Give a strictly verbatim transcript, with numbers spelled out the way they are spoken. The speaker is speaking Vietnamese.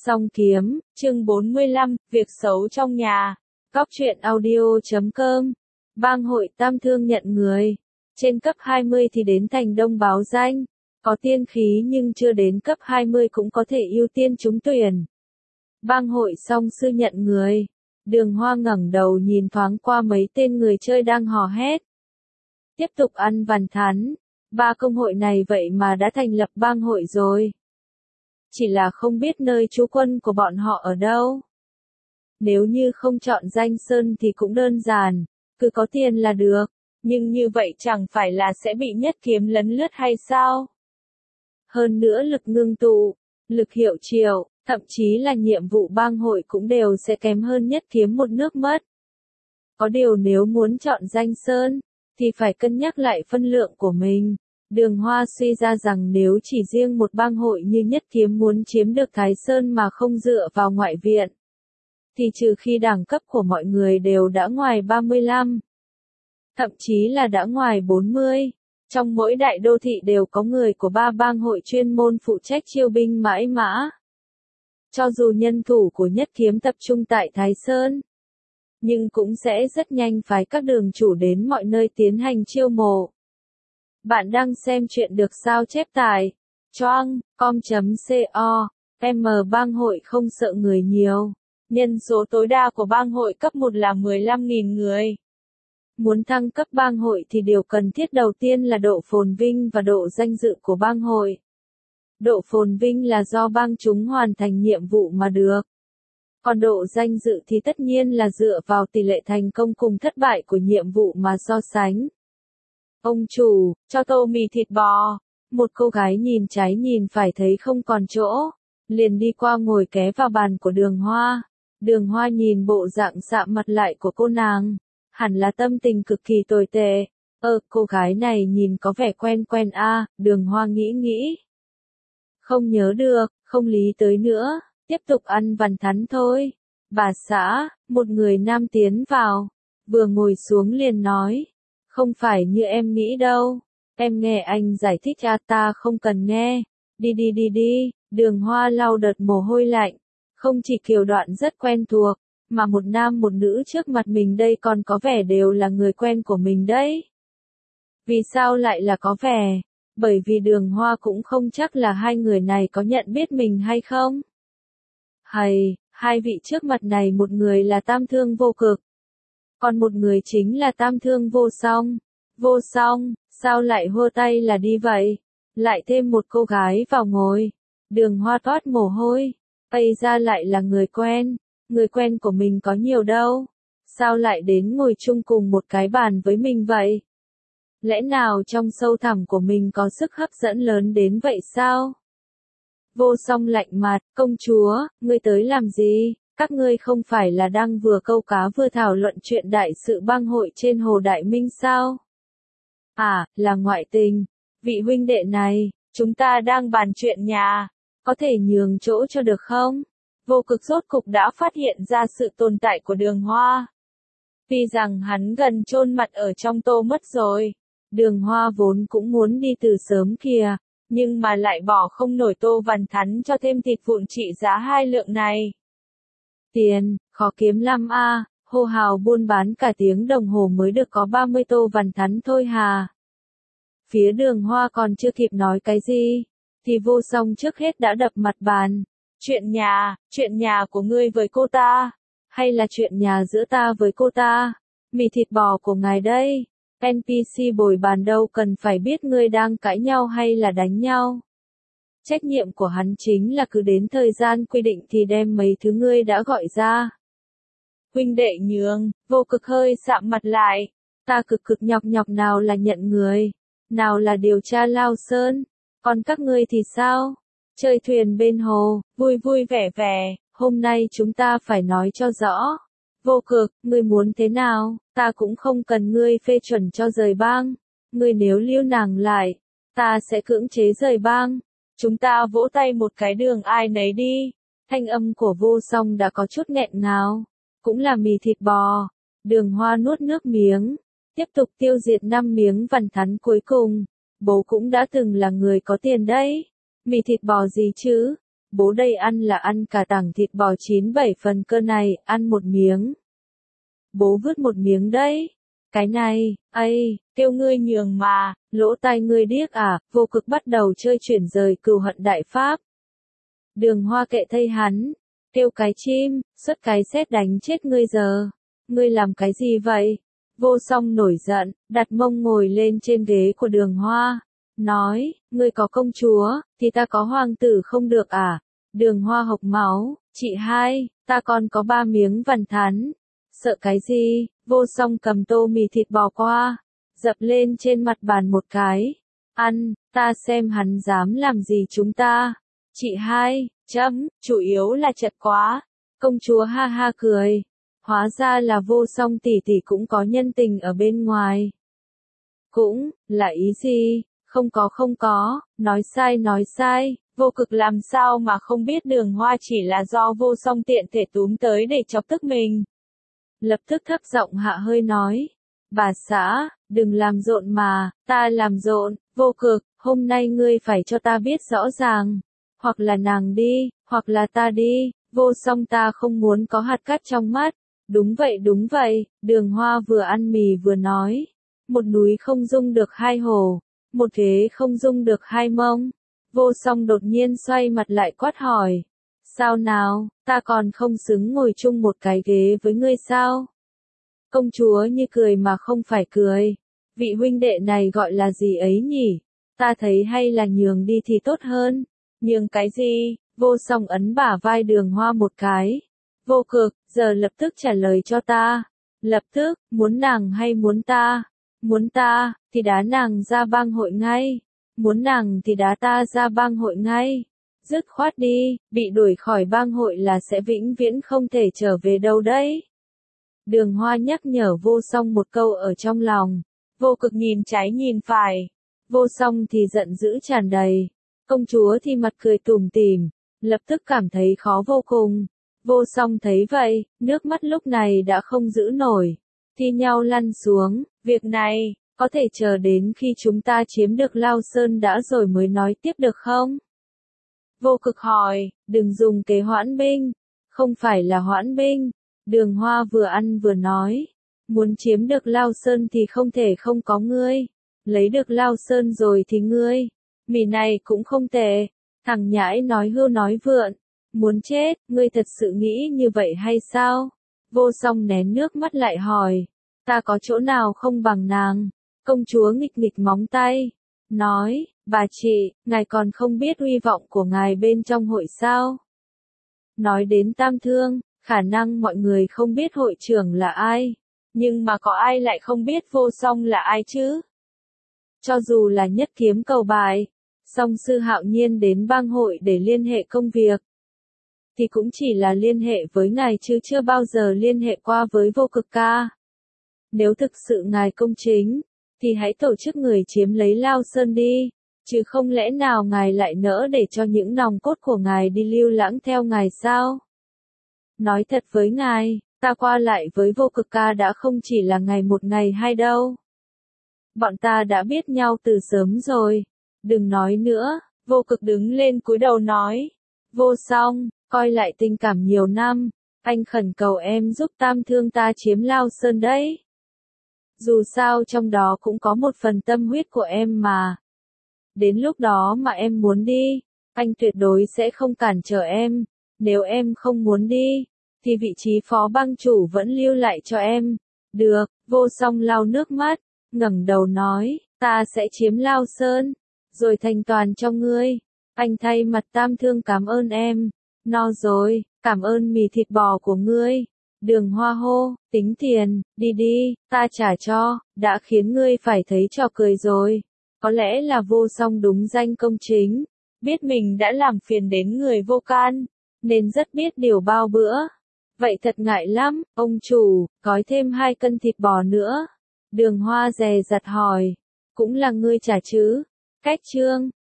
Song kiếm, chương bốn mươi lăm, việc xấu trong nhà. Góc truyện audio chấm com. Bang hội Tam Thương nhận người. Trên cấp hai mươi thì đến thành đông báo danh. Có tiên khí nhưng chưa đến cấp hai mươi cũng có thể ưu tiên trúng tuyển. Bang hội Song sư nhận người. Đường Hoa ngẩng đầu nhìn thoáng qua mấy tên người chơi đang hò hét. Tiếp tục ăn vằn thắn. Ba công hội này vậy mà đã thành lập bang hội rồi. Chỉ là không biết nơi trú quân của bọn họ ở đâu. Nếu như không chọn danh sơn thì cũng đơn giản, cứ có tiền là được, nhưng như vậy chẳng phải là sẽ bị nhất kiếm lấn lướt hay sao? Hơn nữa lực ngưng tụ, lực hiệu triệu, thậm chí là nhiệm vụ bang hội cũng đều sẽ kém hơn nhất kiếm một nước mất. Có điều nếu muốn chọn danh sơn, thì phải cân nhắc lại phân lượng của mình. Đường Hoa suy ra rằng nếu chỉ riêng một bang hội như Nhất Kiếm muốn chiếm được Thái Sơn mà không dựa vào ngoại viện, thì trừ khi đẳng cấp của mọi người đều đã ngoài ba mươi lăm, thậm chí là đã ngoài bốn mươi, trong mỗi đại đô thị đều có người của ba bang hội chuyên môn phụ trách chiêu binh mãi mã. Cho dù nhân thủ của Nhất Kiếm tập trung tại Thái Sơn, nhưng cũng sẽ rất nhanh phái các đường chủ đến mọi nơi tiến hành chiêu mộ. Bạn đang xem chuyện được sao chép tại choang com chấm co. M bang hội không sợ người nhiều. Nhân số tối đa của bang hội cấp một là mười lăm nghìn người. Muốn thăng cấp bang hội thì điều cần thiết đầu tiên là độ phồn vinh và độ danh dự của bang hội. Độ phồn vinh là do bang chúng hoàn thành nhiệm vụ mà được. Còn độ danh dự thì tất nhiên là dựa vào tỷ lệ thành công cùng thất bại của nhiệm vụ mà so sánh. Ông chủ, cho tô mì thịt bò. Một cô gái nhìn trái nhìn phải thấy không còn chỗ, liền đi qua ngồi ké vào bàn của Đường Hoa. Đường Hoa nhìn bộ dạng sạm mặt lại của cô nàng, hẳn là tâm tình cực kỳ tồi tệ. Ơ, cô gái này nhìn có vẻ quen quen a, à, Đường Hoa nghĩ nghĩ. Không nhớ được, không lý tới nữa, tiếp tục ăn vằn thắn thôi. Bà xã, một người nam tiến vào, vừa ngồi xuống liền nói. Không phải như em nghĩ đâu, em nghe anh giải thích à, ta không cần nghe, đi đi đi đi. Đường Hoa lau đợt mồ hôi lạnh, không chỉ kiểu đoạn rất quen thuộc, mà một nam một nữ trước mặt mình đây còn có vẻ đều là người quen của mình đấy. Vì sao lại là có vẻ? Bởi vì Đường Hoa cũng không chắc là hai người này có nhận biết mình hay không. Hay, hai vị trước mặt này một người là Tam Thương Vô Cực. Còn một người chính là Tam Thương Vô Song. Vô Song, sao lại hô tay là đi vậy? Lại thêm một cô gái vào ngồi. Đường Hoa toát mồ hôi. Ây ra lại là người quen. Người quen của mình có nhiều đâu. Sao lại đến ngồi chung cùng một cái bàn với mình vậy? Lẽ nào trong sâu thẳm của mình có sức hấp dẫn lớn đến vậy sao? Vô Song lạnh mặt, công chúa, ngươi tới làm gì? Các ngươi không phải là đang vừa câu cá vừa thảo luận chuyện đại sự bang hội trên Hồ Đại Minh sao? À, là ngoại tình. Vị huynh đệ này, chúng ta đang bàn chuyện nhà. Có thể nhường chỗ cho được không? Vô Cực rốt cục đã phát hiện ra sự tồn tại của Đường Hoa. Vì rằng hắn gần chôn mặt ở trong tô mất rồi. Đường Hoa vốn cũng muốn đi từ sớm kìa, nhưng mà lại bỏ không nổi tô vằn thắn cho thêm thịt vụn trị giá hai lượng này. Tiền, khó kiếm lắm a, à, hô hào buôn bán cả tiếng đồng hồ mới được có ba mươi tô vằn thắn thôi hà. Phía Đường Hoa còn chưa kịp nói cái gì, thì Vô Song trước hết đã đập mặt bàn. Chuyện nhà, chuyện nhà của ngươi với cô ta, hay là chuyện nhà giữa ta với cô ta? Mì thịt bò của ngài đây. en pê xê bồi bàn đâu cần phải biết ngươi đang cãi nhau hay là đánh nhau. Trách nhiệm của hắn chính là cứ đến thời gian quy định thì đem mấy thứ ngươi đã gọi ra. Huynh đệ nhường, Vô Cực hơi sạm mặt lại. Ta cực cực nhọc nhọc nào là nhận người, nào là điều tra Lao Sơn. Còn các ngươi thì sao? Chơi thuyền bên hồ, vui vui vẻ vẻ, hôm nay chúng ta phải nói cho rõ. Vô Cực, ngươi muốn thế nào? Ta cũng không cần ngươi phê chuẩn cho rời bang. Ngươi nếu lưu nàng lại, ta sẽ cưỡng chế rời bang. Chúng ta vỗ tay một cái đường ai nấy đi. Thanh âm của Vô Song đã có chút nghẹn ngào. Cũng là mì thịt bò. Đường Hoa nuốt nước miếng. Tiếp tục tiêu diệt năm miếng vằn thắn cuối cùng. Bố cũng đã từng là người có tiền đấy. Mì thịt bò gì chứ? bố đây ăn là ăn cả tảng thịt bò chín bảy phần cơ này, ăn một miếng. Bố vứt một miếng đấy. Cái này, ây, kêu ngươi nhường mà, lỗ tai ngươi điếc à, Vô Cực bắt đầu chơi chuyển rời cừu hận đại pháp. Đường Hoa kệ thây hắn, kêu cái chim, xuất cái sét đánh chết ngươi giờ. Ngươi làm cái gì vậy? Vô Song nổi giận, đặt mông ngồi lên trên ghế của Đường Hoa, nói, ngươi có công chúa, thì ta có hoàng tử không được à? Đường Hoa hộc máu, chị hai, ta còn có ba miếng vằn thắn. Sợ cái gì? Vô Song cầm tô mì thịt bò qua, dập lên trên mặt bàn một cái. Ăn, ta xem hắn dám làm gì chúng ta. Chị hai, chấm, chủ yếu là chật quá. Công chúa ha ha cười. Hóa ra là Vô Song tỷ tỷ cũng có nhân tình ở bên ngoài. Cũng, là ý gì? Không có không có, nói sai nói sai. Vô Cực làm sao mà không biết Đường Hoa chỉ là do Vô Song tiện thể túm tới để chọc tức mình. Lập tức thấp giọng hạ hơi nói. Bà xã, đừng làm rộn mà, ta làm rộn. Vô Cực, hôm nay ngươi phải cho ta biết rõ ràng. Hoặc là nàng đi, hoặc là ta đi. Vô Song ta không muốn có hạt cát trong mắt. Đúng vậy đúng vậy, Đường Hoa vừa ăn mì vừa nói. Một núi không dung được hai hồ, một ghế không dung được hai mông. Vô Song đột nhiên xoay mặt lại quát hỏi. Sao nào, ta còn không xứng ngồi chung một cái ghế với ngươi sao? Công chúa như cười mà không phải cười. Vị huynh đệ này gọi là gì ấy nhỉ? Ta thấy hay là nhường đi thì tốt hơn. Nhường cái gì? Vô Song ấn bả vai Đường Hoa một cái. Vô Cực, giờ lập tức trả lời cho ta. Lập tức, muốn nàng hay muốn ta? Muốn ta, thì đá nàng ra bang hội ngay. Muốn nàng thì đá ta ra bang hội ngay. Dứt khoát đi, bị đuổi khỏi bang hội là sẽ vĩnh viễn không thể trở về đâu đấy. Đường Hoa nhắc nhở Vô Song một câu ở trong lòng. Vô Cực nhìn trái nhìn phải. Vô Song thì giận dữ tràn đầy. Công chúa thì mặt cười tủm tỉm, lập tức cảm thấy khó vô cùng. Vô Song thấy vậy, nước mắt lúc này đã không giữ nổi. Thi nhau lăn xuống, việc này, có thể chờ đến khi chúng ta chiếm được Lao Sơn đã rồi mới nói tiếp được không? Vô Cực hỏi, đừng dùng kế hoãn binh. Không phải là hoãn binh. Đường Hoa vừa ăn vừa nói. Muốn chiếm được Lao Sơn thì không thể không có ngươi. Lấy được Lao Sơn rồi thì ngươi. Mì này cũng không tệ. Thằng nhãi nói hưu nói vượn. Muốn chết, ngươi thật sự nghĩ như vậy hay sao? Vô Song nén nước mắt lại hỏi. Ta có chỗ nào không bằng nàng? Công chúa nghịch nghịch móng tay. Nói, bà chị, ngài còn không biết uy vọng của ngài bên trong hội sao? Nói đến Tam Thương, khả năng mọi người không biết hội trưởng là ai. Nhưng mà có ai lại không biết Vô Song là ai chứ? Cho dù là nhất kiếm cầu bài, song sư Hạo Nhiên đến bang hội để liên hệ công việc. Thì cũng chỉ là liên hệ với ngài chứ chưa bao giờ liên hệ qua với Vô Cực ca. Nếu thực sự ngài công chính, thì hãy tổ chức người chiếm lấy Lao Sơn đi, chứ không lẽ nào ngài lại nỡ để cho những nòng cốt của ngài đi lưu lãng theo ngài sao? Nói thật với ngài, ta qua lại với Vô Cực ca đã không chỉ là ngày một ngày hai đâu. Bọn ta đã biết nhau từ sớm rồi. Đừng nói nữa. Vô Cực đứng lên cúi đầu nói. Vô Song, coi lại tình cảm nhiều năm, anh khẩn cầu em giúp Tam Thương ta chiếm Lao Sơn đấy. Dù sao trong đó cũng có một phần tâm huyết của em mà. Đến lúc đó mà em muốn đi, anh tuyệt đối sẽ không cản trở em. Nếu em không muốn đi, thì vị trí phó bang chủ vẫn lưu lại cho em. Được, Vô Song lau nước mắt, ngẩng đầu nói, ta sẽ chiếm Lao Sơn, rồi thành toàn cho ngươi. Anh thay mặt Tam Thương cảm ơn em. No rồi, cảm ơn mì thịt bò của ngươi. Đường Hoa hô, tính tiền, đi đi, ta trả cho, đã khiến ngươi phải thấy trò cười rồi. Có lẽ là Vô Song đúng danh công chính, biết mình đã làm phiền đến người vô can, nên rất biết điều bao bữa. Vậy thật ngại lắm, ông chủ, gói thêm hai cân thịt bò nữa. Đường Hoa dè dặt hỏi, cũng là ngươi trả chứ? Cách trương,